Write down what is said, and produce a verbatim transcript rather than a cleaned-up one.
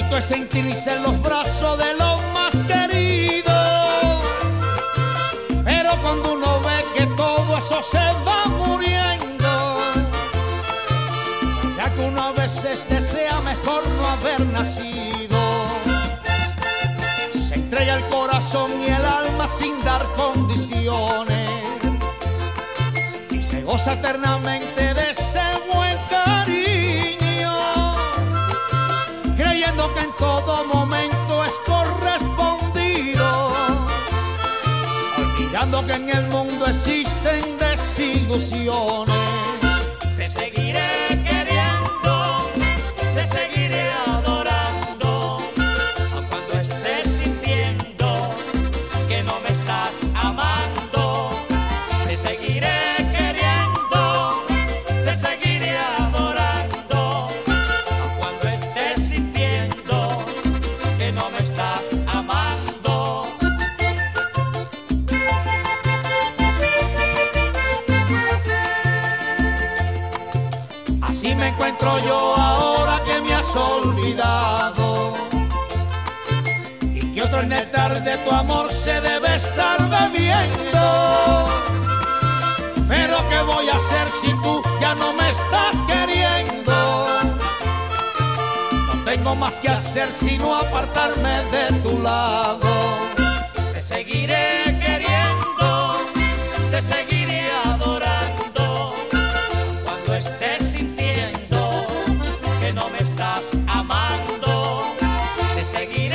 Cuánto es sentirse en los brazos de los más queridos, pero cuando uno ve que todo eso se va muriendo, ya que uno a veces desea mejor no haber nacido, se entrega el corazón y el alma sin dar condiciones y se goza eternamente de ese buen cariño, creyendo que en todo momento es correspondido, olvidando que en el mundo existen desilusiones. Te seguiré queriendo, te seguiré adorando, aun cuando estés sintiendo que no me estás amando. Te seguiré queriendo, te seguiré adorando, aun cuando estés sintiendo que no me estás amando. Así me encuentro yo ahora que me has olvidado, y que otro néctar de tu amor se debe estar bebiendo. Pero ¿qué voy a hacer si tú ya no me estás queriendo? No tengo más que hacer sino apartarme de tu lado. Te seguiré queriendo, te seguiré adorando, cuando estés sintiendo que no me estás amando. Te seguiré